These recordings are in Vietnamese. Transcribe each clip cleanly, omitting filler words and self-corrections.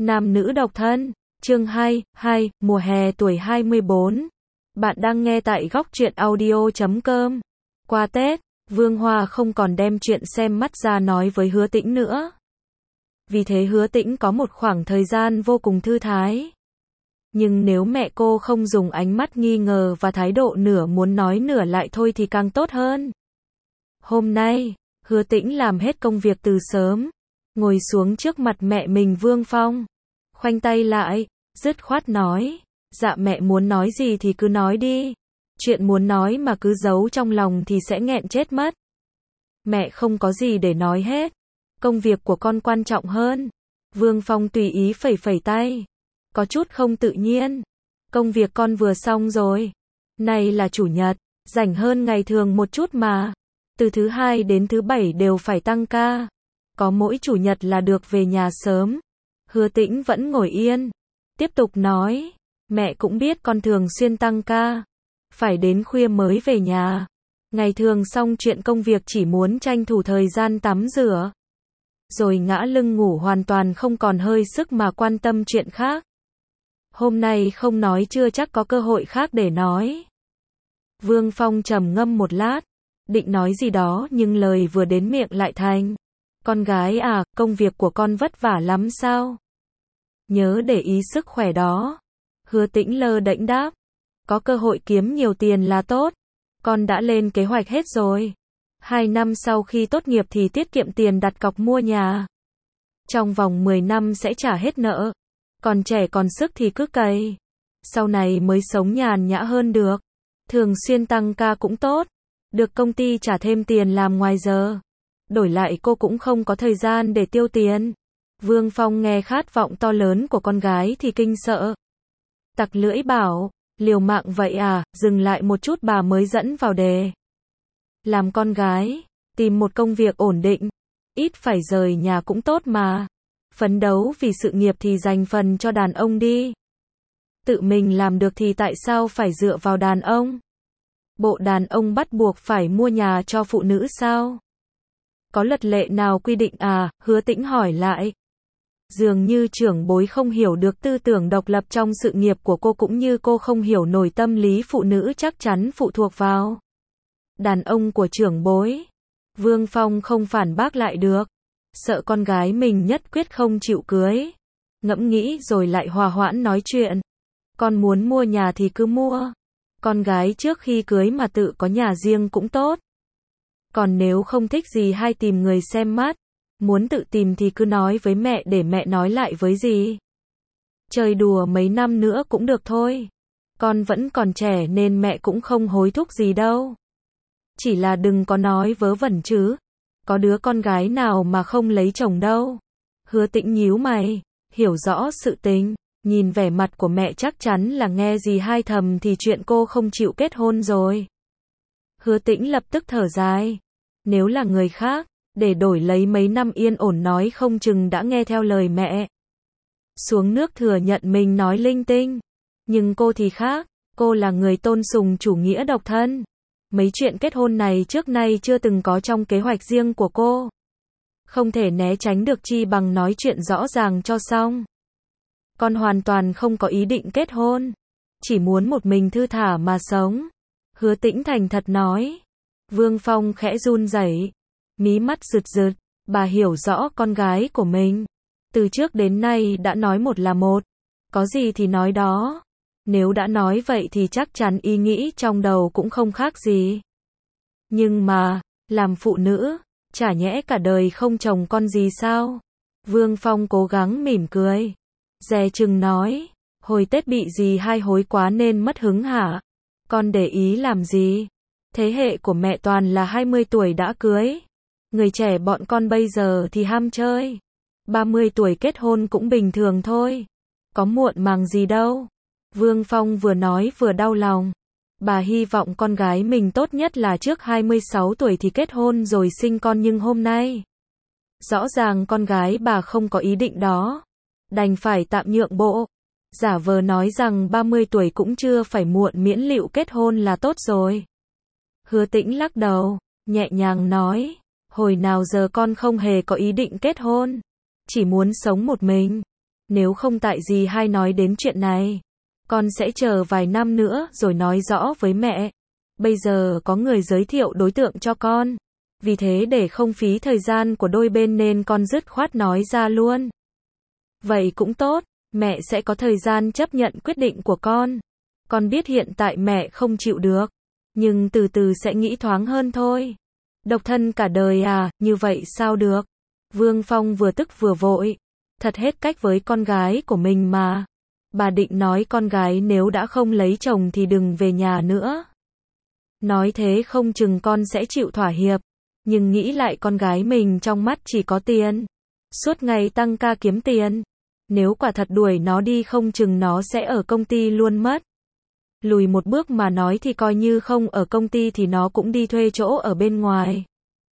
Nam nữ độc thân, chương 2, mùa hè tuổi 24. Bạn đang nghe tại góc truyện audio.com. Qua Tết, Vương Hoa không còn đem chuyện xem mắt ra nói với Hứa Tĩnh nữa. Vì thế Hứa Tĩnh có một khoảng thời gian vô cùng thư thái. Nhưng nếu mẹ cô không dùng ánh mắt nghi ngờ và thái độ nửa muốn nói nửa lại thôi thì càng tốt hơn. Hôm nay, Hứa Tĩnh làm hết công việc từ sớm, ngồi xuống trước mặt mẹ mình Vương Phong, khoanh tay lại, dứt khoát nói, dạ mẹ muốn nói gì thì cứ nói đi, chuyện muốn nói mà cứ giấu trong lòng thì sẽ nghẹn chết mất. Mẹ không có gì để nói hết, công việc của con quan trọng hơn. Vương Phong tùy ý phẩy phẩy tay, có chút không tự nhiên, công việc con vừa xong rồi, nay là chủ nhật, rảnh hơn ngày thường một chút mà, từ thứ hai đến thứ bảy đều phải tăng ca, có mỗi chủ nhật là được về nhà sớm. Hứa Tĩnh vẫn ngồi yên, tiếp tục nói, mẹ cũng biết con thường xuyên tăng ca, phải đến khuya mới về nhà, ngày thường xong chuyện công việc chỉ muốn tranh thủ thời gian tắm rửa, rồi ngã lưng ngủ hoàn toàn không còn hơi sức mà quan tâm chuyện khác. Hôm nay không nói chưa chắc có cơ hội khác để nói. Vương Phong trầm ngâm một lát, định nói gì đó nhưng lời vừa đến miệng lại thành, con gái à, công việc của con vất vả lắm sao? Nhớ để ý sức khỏe đó. Hứa Tĩnh lơ đễnh đáp, có cơ hội kiếm nhiều tiền là tốt, con đã lên kế hoạch hết rồi. 2 năm sau khi tốt nghiệp thì tiết kiệm tiền đặt cọc mua nhà. Trong vòng 10 năm sẽ trả hết nợ. Còn trẻ còn sức thì cứ cày. Sau này mới sống nhàn nhã hơn được. Thường xuyên tăng ca cũng tốt. Được công ty trả thêm tiền làm ngoài giờ. Đổi lại cô cũng không có thời gian để tiêu tiền. Vương Phong nghe khát vọng to lớn của con gái thì kinh sợ. Tặc lưỡi bảo, liều mạng vậy à, dừng lại một chút bà mới dẫn vào đề. Làm con gái, tìm một công việc ổn định, ít phải rời nhà cũng tốt mà. Phấn đấu vì sự nghiệp thì dành phần cho đàn ông đi. Tự mình làm được thì tại sao phải dựa vào đàn ông? Bộ đàn ông bắt buộc phải mua nhà cho phụ nữ sao? Có luật lệ nào quy định à? Hứa Tĩnh hỏi lại. Dường như trưởng bối không hiểu được tư tưởng độc lập trong sự nghiệp của cô cũng như cô không hiểu nổi tâm lý phụ nữ chắc chắn phụ thuộc vào đàn ông của trưởng bối. Vương Phong không phản bác lại được, sợ con gái mình nhất quyết không chịu cưới. Ngẫm nghĩ rồi lại hòa hoãn nói chuyện. Con muốn mua nhà thì cứ mua. Con gái trước khi cưới mà tự có nhà riêng cũng tốt. Còn nếu không thích gì hay tìm người xem mắt, muốn tự tìm thì cứ nói với mẹ để mẹ nói lại với gì. Chơi đùa mấy năm nữa cũng được thôi. Con vẫn còn trẻ nên mẹ cũng không hối thúc gì đâu. Chỉ là đừng có nói vớ vẩn chứ. Có đứa con gái nào mà không lấy chồng đâu. Hứa Tĩnh nhíu mày, hiểu rõ sự tình, nhìn vẻ mặt của mẹ chắc chắn là nghe gì hai thầm thì chuyện cô không chịu kết hôn rồi. Hứa Tĩnh lập tức thở dài. Nếu là người khác, để đổi lấy mấy năm yên ổn nói không chừng đã nghe theo lời mẹ. Xuống nước thừa nhận mình nói linh tinh. Nhưng cô thì khác, cô là người tôn sùng chủ nghĩa độc thân. Mấy chuyện kết hôn này trước nay chưa từng có trong kế hoạch riêng của cô. Không thể né tránh được chi bằng nói chuyện rõ ràng cho xong. Con hoàn toàn không có ý định kết hôn. Chỉ muốn một mình thư thả mà sống. Hứa Tĩnh thành thật nói. Vương Phong khẽ run rẩy, mí mắt rực rực, bà hiểu rõ con gái của mình. Từ trước đến nay đã nói một là một. Có gì thì nói đó. Nếu đã nói vậy thì chắc chắn ý nghĩ trong đầu cũng không khác gì. Nhưng mà, làm phụ nữ, chả nhẽ cả đời không chồng con gì sao? Vương Phong cố gắng mỉm cười. Dè chừng nói, hồi Tết bị gì hai hối quá nên mất hứng hả? Con để ý làm gì? Thế hệ của mẹ toàn là 20 tuổi đã cưới. Người trẻ bọn con bây giờ thì ham chơi. 30 tuổi kết hôn cũng bình thường thôi. Có muộn màng gì đâu. Vương Phong vừa nói vừa đau lòng. Bà hy vọng con gái mình tốt nhất là trước 26 tuổi thì kết hôn rồi sinh con nhưng hôm nay. Rõ ràng con gái bà không có ý định đó. Đành phải tạm nhượng bộ. Giả vờ nói rằng 30 tuổi cũng chưa phải muộn miễn liệu kết hôn là tốt rồi. Hứa Tĩnh lắc đầu, nhẹ nhàng nói. Hồi nào giờ con không hề có ý định kết hôn. Chỉ muốn sống một mình. Nếu không tại gì hai nói đến chuyện này. Con sẽ chờ vài năm nữa rồi nói rõ với mẹ. Bây giờ có người giới thiệu đối tượng cho con. Vì thế để không phí thời gian của đôi bên nên con dứt khoát nói ra luôn. Vậy cũng tốt, mẹ sẽ có thời gian chấp nhận quyết định của con. Con biết hiện tại mẹ không chịu được, nhưng từ từ sẽ nghĩ thoáng hơn thôi. Độc thân cả đời à, như vậy sao được? Vương Phong vừa tức vừa vội. Thật hết cách với con gái của mình mà. Bà định nói con gái nếu đã không lấy chồng thì đừng về nhà nữa. Nói thế không chừng con sẽ chịu thỏa hiệp. Nhưng nghĩ lại con gái mình trong mắt chỉ có tiền. Suốt ngày tăng ca kiếm tiền. Nếu quả thật đuổi nó đi không chừng nó sẽ ở công ty luôn mất. Lùi một bước mà nói thì coi như không ở công ty thì nó cũng đi thuê chỗ ở bên ngoài.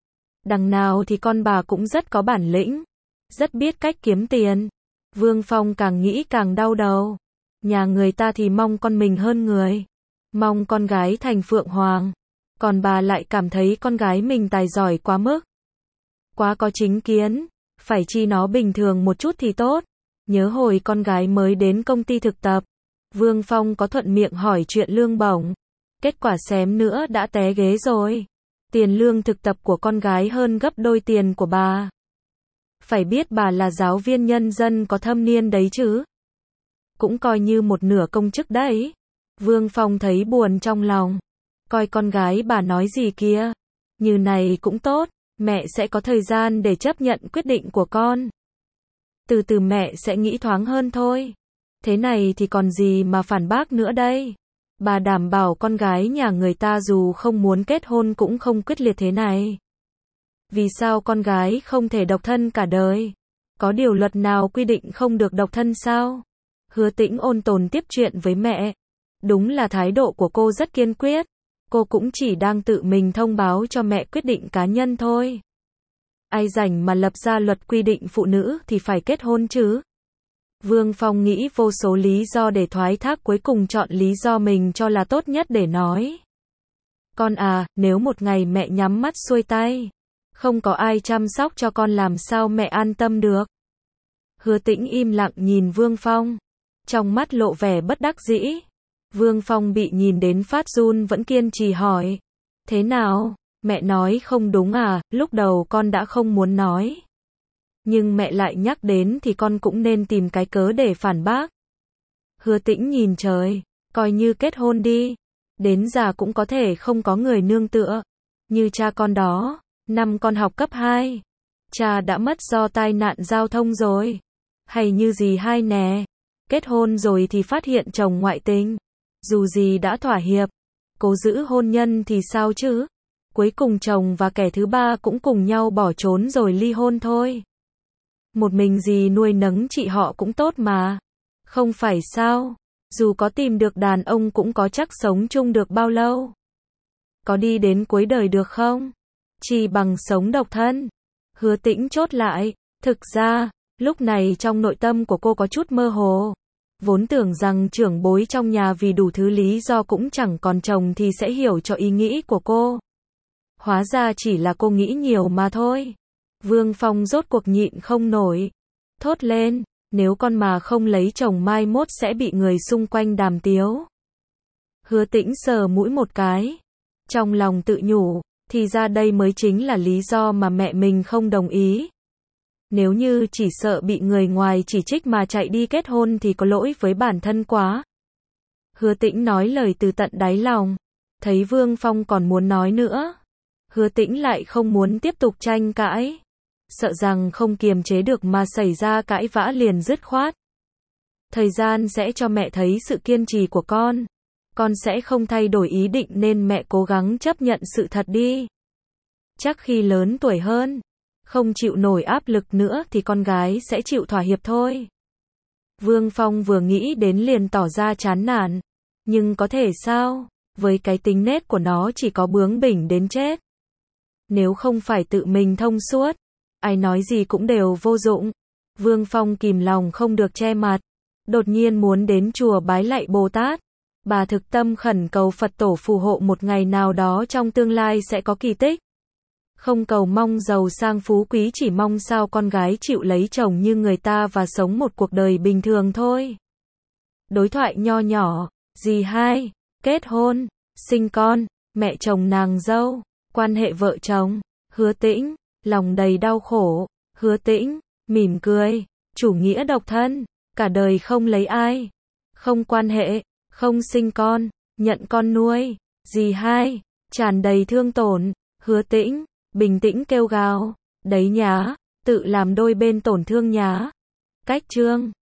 Đằng nào thì con bà cũng rất có bản lĩnh. Rất biết cách kiếm tiền. Vương Phong càng nghĩ càng đau đầu. Nhà người ta thì mong con mình hơn người. Mong con gái thành phượng hoàng. Còn bà lại cảm thấy con gái mình tài giỏi quá mức. Quá có chính kiến. Phải chi nó bình thường một chút thì tốt. Nhớ hồi con gái mới đến công ty thực tập. Vương Phong có thuận miệng hỏi chuyện lương bổng. Kết quả xém nữa đã té ghế rồi. Tiền lương thực tập của con gái hơn gấp đôi tiền của bà. Phải biết bà là giáo viên nhân dân có thâm niên đấy chứ. Cũng coi như một nửa công chức đấy. Vương Phong thấy buồn trong lòng. Coi con gái bà nói gì kia. Như này cũng tốt, mẹ sẽ có thời gian để chấp nhận quyết định của con. Từ từ mẹ sẽ nghĩ thoáng hơn thôi. Thế này thì còn gì mà phản bác nữa đây. Bà đảm bảo con gái nhà người ta dù không muốn kết hôn cũng không quyết liệt thế này. Vì sao con gái không thể độc thân cả đời? Có điều luật nào quy định không được độc thân sao? Hứa Tĩnh ôn tồn tiếp chuyện với mẹ. Đúng là thái độ của cô rất kiên quyết. Cô cũng chỉ đang tự mình thông báo cho mẹ quyết định cá nhân thôi. Ai rảnh mà lập ra luật quy định phụ nữ thì phải kết hôn chứ? Vương Phong nghĩ vô số lý do để thoái thác, cuối cùng chọn lý do mình cho là tốt nhất để nói. Con à, nếu một ngày mẹ nhắm mắt xuôi tay, không có ai chăm sóc cho con làm sao mẹ an tâm được? Hứa Tĩnh im lặng nhìn Vương Phong, trong mắt lộ vẻ bất đắc dĩ. Vương Phong bị nhìn đến phát run vẫn kiên trì hỏi. Thế nào, mẹ nói không đúng à? Lúc đầu con đã không muốn nói. Nhưng mẹ lại nhắc đến thì con cũng nên tìm cái cớ để phản bác. Hứa Tĩnh nhìn trời, coi như kết hôn đi. Đến già cũng có thể không có người nương tựa. Như cha con đó, năm con học cấp 2. Cha đã mất do tai nạn giao thông rồi. Hay như dì hai nè. Kết hôn rồi thì phát hiện chồng ngoại tình. Dù gì đã thỏa hiệp, cố giữ hôn nhân thì sao chứ? Cuối cùng chồng và kẻ thứ ba cũng cùng nhau bỏ trốn rồi ly hôn thôi. Một mình dì nuôi nấng chị họ cũng tốt mà. Không phải sao? Dù có tìm được đàn ông cũng có chắc sống chung được bao lâu. Có đi đến cuối đời được không? Chỉ bằng sống độc thân. Hứa Tĩnh chốt lại. Thực ra, lúc này trong nội tâm của cô có chút mơ hồ. Vốn tưởng rằng trưởng bối trong nhà vì đủ thứ lý do cũng chẳng còn chồng thì sẽ hiểu cho ý nghĩ của cô. Hóa ra chỉ là cô nghĩ nhiều mà thôi. Vương Phong rốt cuộc nhịn không nổi. Thốt lên, nếu con mà không lấy chồng mai mốt sẽ bị người xung quanh đàm tiếu. Hứa Tĩnh sờ mũi một cái. Trong lòng tự nhủ, thì ra đây mới chính là lý do mà mẹ mình không đồng ý. Nếu như chỉ sợ bị người ngoài chỉ trích mà chạy đi kết hôn thì có lỗi với bản thân quá. Hứa Tĩnh nói lời từ tận đáy lòng. Thấy Vương Phong còn muốn nói nữa. Hứa Tĩnh lại không muốn tiếp tục tranh cãi. Sợ rằng không kiềm chế được mà xảy ra cãi vã liền dứt khoát. Thời gian sẽ cho mẹ thấy sự kiên trì của con. Con sẽ không thay đổi ý định nên mẹ cố gắng chấp nhận sự thật đi. Chắc khi lớn tuổi hơn, không chịu nổi áp lực nữa thì con gái sẽ chịu thỏa hiệp thôi. Vương Phong vừa nghĩ đến liền tỏ ra chán nản. Nhưng có thể sao? Với cái tính nết của nó chỉ có bướng bỉnh đến chết. Nếu không phải tự mình thông suốt, ai nói gì cũng đều vô dụng. Vương Phong kìm lòng không được che mặt. Đột nhiên muốn đến chùa bái lạy Bồ Tát. Bà thực tâm khẩn cầu Phật tổ phù hộ một ngày nào đó trong tương lai sẽ có kỳ tích. Không cầu mong giàu sang phú quý, chỉ mong sao con gái chịu lấy chồng như người ta và sống một cuộc đời bình thường thôi. Đối thoại nho nhỏ, dì hai, kết hôn, sinh con, mẹ chồng nàng dâu, quan hệ vợ chồng, Hứa Tĩnh, lòng đầy đau khổ, Hứa Tĩnh, mỉm cười, chủ nghĩa độc thân, cả đời không lấy ai, không quan hệ, không sinh con, nhận con nuôi, dì hai, tràn đầy thương tổn, Hứa Tĩnh, bình tĩnh kêu gào, đấy nhá, tự làm đôi bên tổn thương nhá. Cách chương